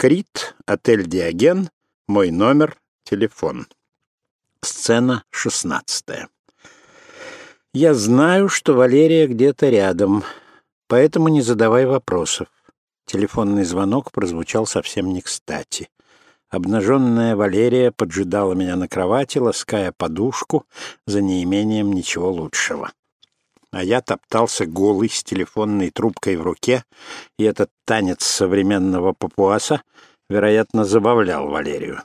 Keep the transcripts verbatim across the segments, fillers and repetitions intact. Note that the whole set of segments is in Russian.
Крит, отель «Диоген», мой номер, телефон. Сцена шестнадцатая. Я знаю, что Валерия где-то рядом, поэтому не задавай вопросов. Телефонный звонок прозвучал совсем не кстати. Обнаженная Валерия поджидала меня на кровати, лаская подушку за неимением ничего лучшего. А я топтался голый с телефонной трубкой в руке, и этот танец современного папуаса, вероятно, забавлял Валерию.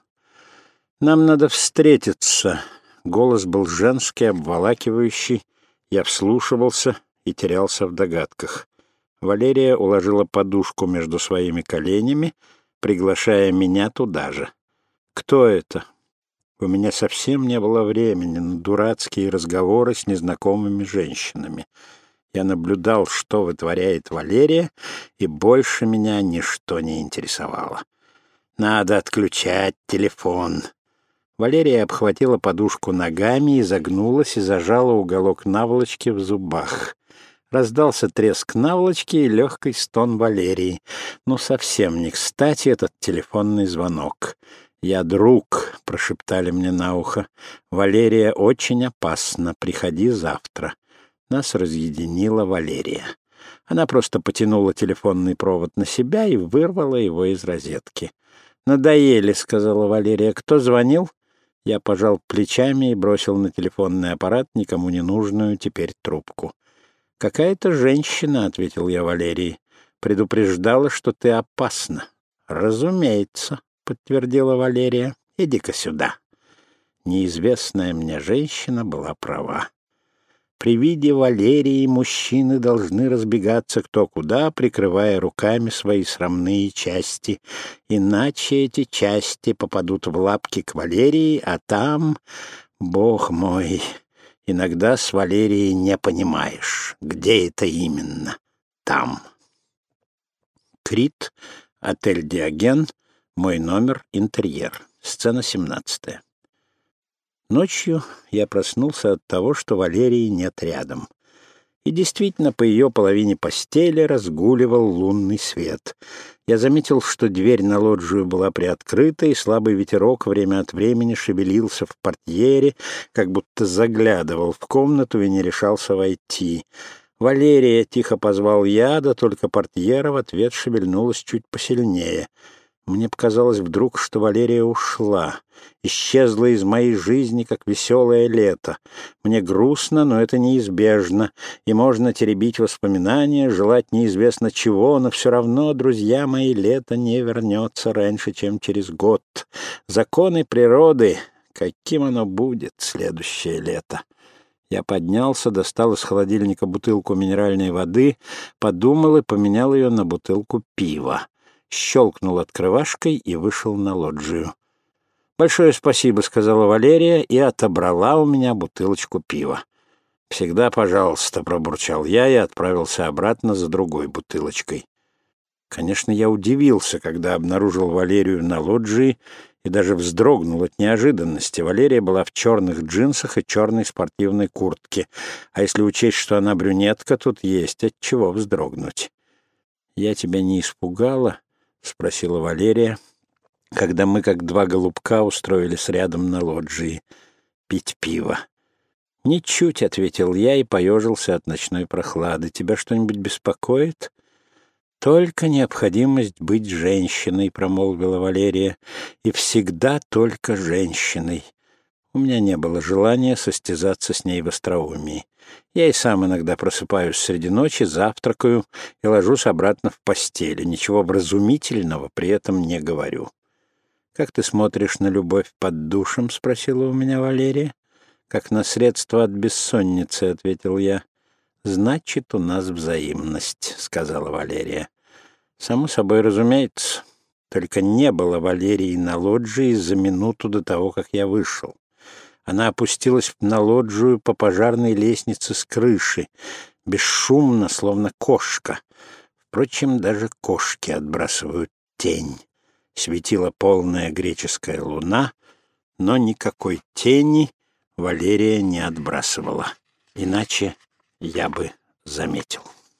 «Нам надо встретиться». Голос был женский, обволакивающий. Я вслушивался и терялся в догадках. Валерия уложила подушку между своими коленями, приглашая меня туда же. «Кто это?» У меня совсем не было времени на дурацкие разговоры с незнакомыми женщинами. Я наблюдал, что вытворяет Валерия, и больше меня ничто не интересовало. «Надо отключать телефон». Валерия обхватила подушку ногами, изогнулась и зажала уголок наволочки в зубах. Раздался треск наволочки и легкий стон Валерии. Ну, совсем не кстати этот телефонный звонок. «Я друг», — прошептали мне на ухо. «Валерия очень опасна. Приходи завтра». Нас разъединила Валерия. Она просто потянула телефонный провод на себя и вырвала его из розетки. «Надоели», — сказала Валерия. «Кто звонил?» Я пожал плечами и бросил на телефонный аппарат никому не нужную теперь трубку. «Какая-то женщина», — ответил я Валерии, — «предупреждала, что ты опасна». «Разумеется», — подтвердила Валерия. «Иди-ка сюда». Неизвестная мне женщина была права. При виде Валерии мужчины должны разбегаться кто куда, прикрывая руками свои срамные части. Иначе эти части попадут в лапки к Валерии, а там, бог мой, иногда с Валерией не понимаешь, где это именно там. Крит, отель «Диоген», мой номер, интерьер. Сцена семнадцатая. Ночью я проснулся от того, что Валерии нет рядом. И действительно, по ее половине постели разгуливал лунный свет. Я заметил, что дверь на лоджию была приоткрыта, и слабый ветерок время от времени шевелился в портьере, как будто заглядывал в комнату и не решался войти. «Валерия!» — тихо позвал я, да только портьера в ответ шевельнулась чуть посильнее. Мне показалось вдруг, что Валерия ушла, исчезла из моей жизни, как веселое лето. Мне грустно, но это неизбежно, и можно теребить воспоминания, желать неизвестно чего, но все равно, друзья мои, лето не вернется раньше, чем через год. Законы природы, каким оно будет следующее лето. Я поднялся, достал из холодильника бутылку минеральной воды, подумал и поменял ее на бутылку пива. Щелкнул открывашкой и вышел на лоджию. «Большое спасибо», — сказала Валерия и отобрала у меня бутылочку пива. «Всегда пожалуйста», — пробурчал я и отправился обратно за другой бутылочкой. Конечно, я удивился, когда обнаружил Валерию на лоджии, и даже вздрогнул от неожиданности. Валерия была в черных джинсах и черной спортивной куртке. А если учесть, что она брюнетка, тут есть от чего вздрогнуть. «Я тебя не испугала?» — спросила Валерия, когда мы, как два голубка, устроились рядом на лоджии пить пиво. «Ничуть», — ответил я и поежился от ночной прохлады. «Тебя что-нибудь беспокоит?» «Только необходимость быть женщиной», — промолвила Валерия, — «и всегда только женщиной». У меня не было желания состязаться с ней в остроумии. Я и сам иногда просыпаюсь среди ночи, завтракаю и ложусь обратно в постель. Ничего вразумительного при этом не говорю. «Как ты смотришь на любовь под душем?» — спросила у меня Валерия. «Как на средство от бессонницы», — ответил я. «Значит, у нас взаимность», — сказала Валерия. «Само собой разумеется. Только не было Валерии на лоджии за минуту до того, как я вышел. Она опустилась на лоджию по пожарной лестнице с крыши, бесшумно, словно кошка. Впрочем, даже кошки отбрасывают тень. Светила полная греческая луна, но никакой тени Валерия не отбрасывала. Иначе я бы заметил.